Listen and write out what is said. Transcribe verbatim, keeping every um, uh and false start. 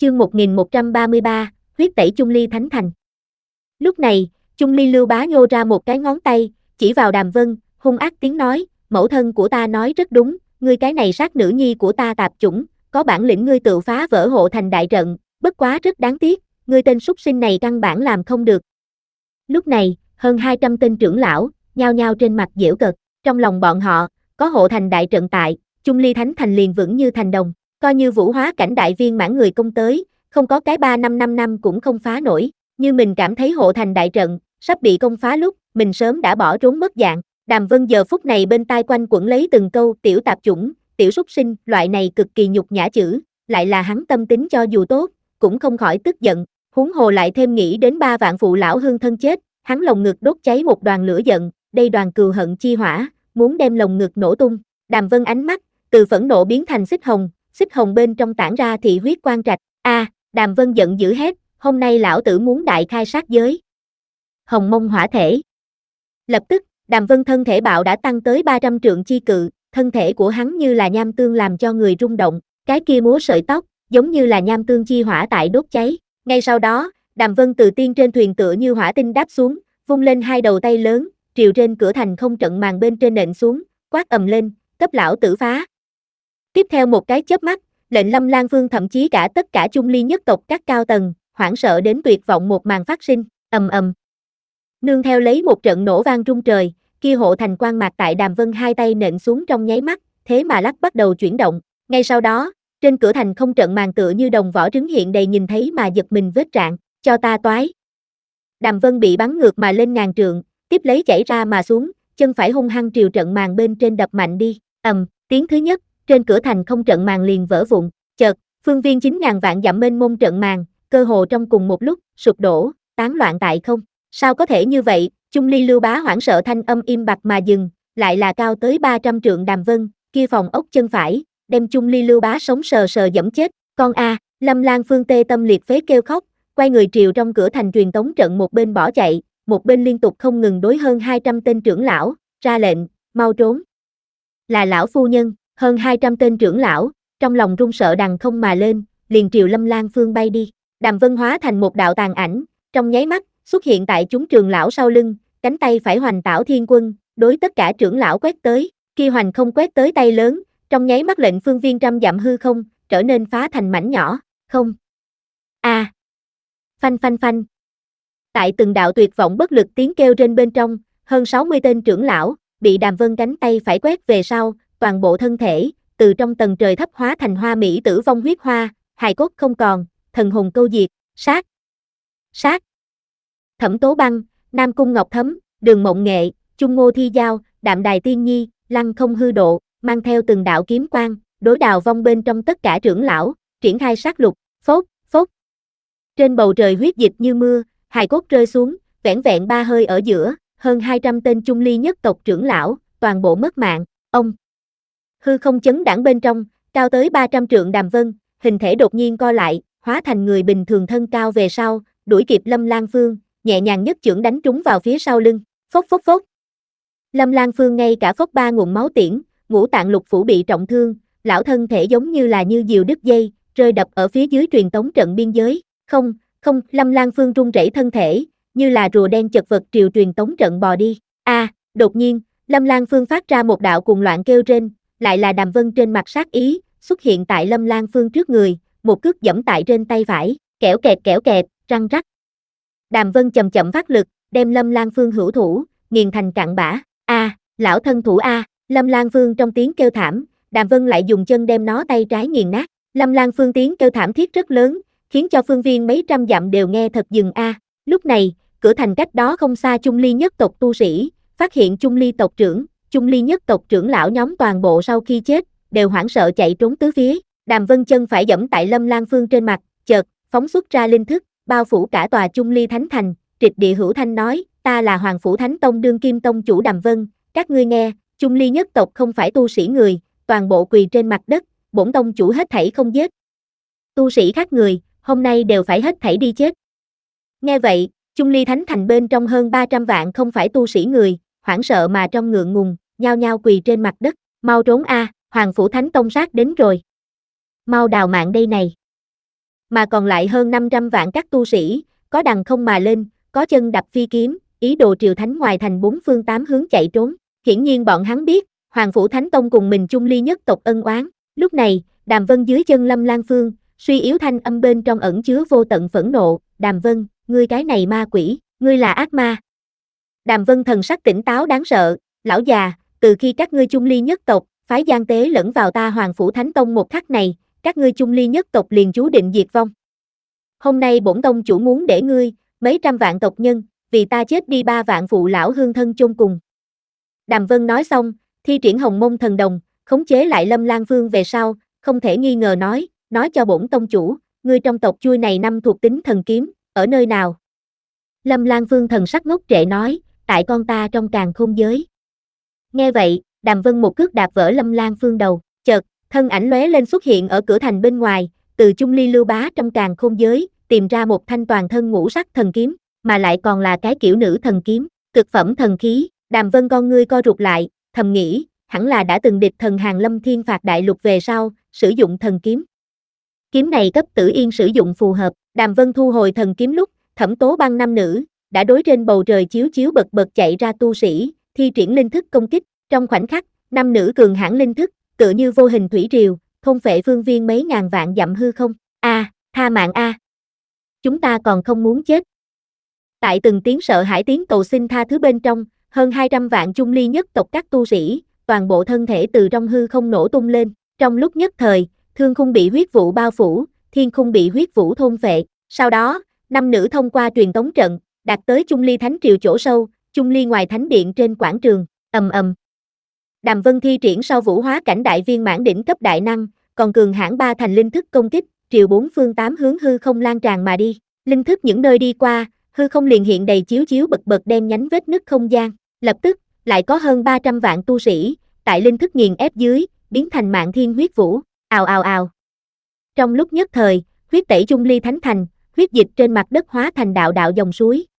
Chương một nghìn một trăm ba mươi ba, huyết tẩy Chung Ly Thánh Thành. Lúc này, Chung Ly Lưu Bá nhô ra một cái ngón tay, chỉ vào Đàm Vân, hung ác tiếng nói, mẫu thân của ta nói rất đúng, ngươi cái này sát nữ nhi của ta tạp chủng, có bản lĩnh ngươi tự phá vỡ hộ thành đại trận, bất quá rất đáng tiếc, ngươi tên súc sinh này căn bản làm không được. Lúc này, hơn hai trăm tên trưởng lão, nhao nhao trên mặt giễu cợt, trong lòng bọn họ, có hộ thành đại trận tại, Chung Ly Thánh Thành liền vững như thành đồng, coi như vũ hóa cảnh đại viên mãn người công tới, không có cái ba năm năm năm cũng không phá nổi, như mình cảm thấy hộ thành đại trận, sắp bị công phá lúc, mình sớm đã bỏ trốn mất dạng. Đàm Vân giờ phút này bên tai quanh quẩn lấy từng câu tiểu tạp chủng, tiểu súc sinh, loại này cực kỳ nhục nhã chữ, lại là hắn tâm tính cho dù tốt, cũng không khỏi tức giận, huống hồ lại thêm nghĩ đến ba vạn phụ lão hương thân chết, hắn lồng ngực đốt cháy một đoàn lửa giận, đây đoàn cừu hận chi hỏa, muốn đem lồng ngực nổ tung. Đàm Vân ánh mắt, từ phẫn nộ biến thành xích hồng, xích hồng bên trong tản ra thị huyết quang trạch, a, à, Đàm Vân giận dữ hét, hôm nay lão tử muốn đại khai sát giới. Hồng mông hỏa thể. Lập tức, Đàm Vân thân thể bạo đã tăng tới ba trăm trượng chi cự, thân thể của hắn như là nham tương làm cho người rung động, cái kia múa sợi tóc, giống như là nham tương chi hỏa tại đốt cháy. Ngay sau đó, Đàm Vân từ tiên trên thuyền tựa như hỏa tinh đáp xuống, vung lên hai đầu tay lớn, triều trên cửa thành không trận màn bên trên nện xuống, quát ầm lên, cấp lão tử phá. Tiếp theo một cái chớp mắt, lệnh Lâm Lang Vương thậm chí cả tất cả Chung Ly nhất tộc các cao tầng, hoảng sợ đến tuyệt vọng một màn phát sinh, ầm ầm. Nương theo lấy một trận nổ vang rung trời, kia hộ thành quang mạc tại Đàm Vân hai tay nện xuống trong nháy mắt, thế mà lắc bắt đầu chuyển động. Ngay sau đó, trên cửa thành không trận màn tựa như đồng vỏ trứng hiện đầy nhìn thấy mà giật mình vết rạn, cho ta toái. Đàm Vân bị bắn ngược mà lên ngàn trượng, tiếp lấy chảy ra mà xuống, chân phải hung hăng triều trận màn bên trên đập mạnh đi, ầm, tiếng thứ nhất, trên cửa thành không trận màn liền vỡ vụn, chợt, phương viên chín ngàn vạn dặm mênh mông trận màn, cơ hồ trong cùng một lúc, sụp đổ, tán loạn tại không. Sao có thể như vậy? Chung Ly Lưu Bá hoảng sợ thanh âm im bặt mà dừng, lại là cao tới ba trăm trượng Đàm Vân, kia phòng ốc chân phải, đem Chung Ly Lưu Bá sống sờ sờ giẫm chết, con a, Lâm Lang Phương tê tâm liệt phế kêu khóc, quay người triều trong cửa thành truyền tống trận một bên bỏ chạy, một bên liên tục không ngừng đối hơn hai trăm tên trưởng lão, ra lệnh, mau trốn. Là lão phu nhân, hơn hai trăm tên trưởng lão, trong lòng run sợ đằng không mà lên, liền triều Lâm Lang Phương bay đi. Đàm Vân hóa thành một đạo tàn ảnh, trong nháy mắt, xuất hiện tại chúng trưởng lão sau lưng, cánh tay phải hoành tảo thiên quân, đối tất cả trưởng lão quét tới, kia hoành không quét tới tay lớn, trong nháy mắt lệnh phương viên trăm dặm hư không, trở nên phá thành mảnh nhỏ, không. A. À. Phanh phanh phanh. Tại từng đạo tuyệt vọng bất lực tiếng kêu trên bên trong, hơn sáu mươi tên trưởng lão, bị Đàm Vân cánh tay phải quét về sau, toàn bộ thân thể, từ trong tầng trời thấp hóa thành hoa mỹ tử vong huyết hoa, hài cốt không còn, thần hồn câu diệt, sát. Sát. Thẩm Tố Băng, Nam Cung Ngọc Thấm, Đường Mộng Nghệ, Chung Ngô Thi Giao, Đạm Đài Tiên Nhi, Lăng Không Hư Độ, mang theo từng đạo kiếm quang, đối đào vong bên trong tất cả trưởng lão, triển khai sát lục, phốt, phốt. Trên bầu trời huyết dịch như mưa, hài cốt rơi xuống, vẻn vẹn ba hơi ở giữa, hơn hai trăm tên Chung Ly nhất tộc trưởng lão, toàn bộ mất mạng, ông. Hư không chấn đãng bên trong, cao tới ba trăm trượng Đàm Vân, hình thể đột nhiên co lại, hóa thành người bình thường thân cao về sau, đuổi kịp Lâm Lang Phương, nhẹ nhàng nhất chưởng đánh trúng vào phía sau lưng, phốc phốc phốc. Lâm Lang Phương ngay cả phốc ba nguồn máu tiễn, ngũ tạng lục phủ bị trọng thương, lão thân thể giống như là như diều đứt dây, rơi đập ở phía dưới truyền tống trận biên giới. Không, không, Lâm Lang Phương run rẩy thân thể, như là rùa đen chật vật triều truyền tống trận bò đi. A, à, đột nhiên, Lâm Lang Phương phát ra một đạo cuồng loạn kêu rên, lại là Đàm Vân trên mặt sát ý, xuất hiện tại Lâm Lang Phương trước người, một cước giẫm tại trên tay phải, kẽo kẹt kẽo kẹt, răng rắc. Đàm Vân chậm chậm phát lực, đem Lâm Lang Phương hữu thủ, nghiền thành cặn bã. A, à, lão thân thủ a, à, Lâm Lang Phương trong tiếng kêu thảm, Đàm Vân lại dùng chân đem nó tay trái nghiền nát. Lâm Lang Phương tiếng kêu thảm thiết rất lớn, khiến cho phương viên mấy trăm dặm đều nghe thật dừng a. À. Lúc này, cửa thành cách đó không xa Chung Ly nhất tộc tu sĩ, phát hiện Chung Ly tộc trưởng, Chung Ly nhất tộc trưởng lão nhóm toàn bộ sau khi chết, đều hoảng sợ chạy trốn tứ phía. Đàm Vân chân phải giẫm tại Lâm Lang Phương trên mặt, chợt phóng xuất ra linh thức, bao phủ cả tòa Chung Ly Thánh Thành, trịch địa hữu thanh nói, ta là Hoàng Phủ Thánh Tông đương kim tông chủ Đàm Vân, các ngươi nghe, Chung Ly nhất tộc không phải tu sĩ người, toàn bộ quỳ trên mặt đất, bổn tông chủ hết thảy không giết. Tu sĩ khác người, hôm nay đều phải hết thảy đi chết. Nghe vậy, Chung Ly Thánh Thành bên trong hơn ba trăm vạn không phải tu sĩ người, hoảng sợ mà trong ngượng ngùng, nhao nhao quỳ trên mặt đất, mau trốn a, à, Hoàng Phủ Thánh Tông sát đến rồi. Mau đào mạng đây này. mà còn lại hơn năm trăm vạn các tu sĩ, có đằng không mà lên, có chân đạp phi kiếm, ý đồ triều thánh ngoài thành bốn phương tám hướng chạy trốn. Hiển nhiên bọn hắn biết, Hoàng Phủ Thánh Tông cùng mình Chung Ly nhất tộc ân oán. Lúc này, Đàm Vân dưới chân Lâm Lan Phương, suy yếu thanh âm bên trong ẩn chứa vô tận phẫn nộ. Đàm Vân, ngươi cái này ma quỷ, ngươi là ác ma. Đàm Vân thần sắc tỉnh táo đáng sợ, lão già, từ khi các ngươi Chung Ly nhất tộc, phái gian tế lẫn vào ta Hoàng Phủ Thánh Tông một khắc này, các ngươi Chung Ly nhất tộc liền chú định diệt vong. Hôm nay bổn tông chủ muốn để ngươi, mấy trăm vạn tộc nhân, vì ta chết đi ba vạn phụ lão hương thân chôn cùng. Đàm Vân nói xong, thi triển Hồng Mông thần đồng, khống chế lại Lâm Lan Phương về sau, không thể nghi ngờ nói, nói cho bổn tông chủ, ngươi trong tộc chui này năm thuộc tính thần kiếm, ở nơi nào? Lâm Lan Phương thần sắc ngốc trệ nói, tại con ta trong càn khôn giới. Nghe vậy, Đàm Vân một cước đạp vỡ Lâm Lan Phương đầu, chợt, thân ảnh lóe lên xuất hiện ở cửa thành bên ngoài, từ Chung Ly Lưu Bá trong càn khôn giới, tìm ra một thanh toàn thân ngũ sắc thần kiếm, mà lại còn là cái kiểu nữ thần kiếm, cực phẩm thần khí. Đàm Vân con ngươi co rụt lại, thầm nghĩ, hẳn là đã từng địch thần Hàng Lâm Thiên Phạt Đại Lục về sau, sử dụng thần kiếm. Kiếm này cấp Tử Yên sử dụng phù hợp. Đàm Vân thu hồi thần kiếm lúc, Thẩm Tố Băng năm nữ đã đối trên bầu trời chiếu chiếu bật bật chạy ra tu sĩ, thi triển linh thức công kích. Trong khoảnh khắc, năm nữ cường hãn linh thức, tựa như vô hình thủy triều, thôn phệ phương viên mấy ngàn vạn dặm hư không. A, à, tha mạng a. À. Chúng ta còn không muốn chết. Tại từng tiếng sợ hãi tiếng cầu xin tha thứ bên trong, hơn hai trăm vạn Chung Ly nhất tộc các tu sĩ, toàn bộ thân thể từ trong hư không nổ tung lên. Trong lúc nhất thời, thương khung bị huyết vụ bao phủ, thiên khung bị huyết vũ thôn phệ. Sau đó, năm nữ thông qua truyền tống trận, đạt tới Chung Ly Thánh Triều chỗ sâu, Chung Ly ngoài thánh điện trên quảng trường. Ầm ầm. Đàm Vân thi triển sau vũ hóa cảnh đại viên mãn đỉnh cấp đại năng, còn cường hãn ba thành linh thức công kích, triều bốn phương tám hướng hư không lan tràn mà đi. Linh thức những nơi đi qua, hư không liền hiện đầy chiếu chiếu bật bật đen nhánh vết nứt không gian. Lập tức, lại có hơn ba trăm vạn tu sĩ, tại linh thức nghiền ép dưới, biến thành Mạn Thiên huyết vũ, ào ào ào. Trong lúc nhất thời, huyết tẩy Chung Ly Thánh Thành, huyết dịch trên mặt đất hóa thành đạo đạo dòng suối.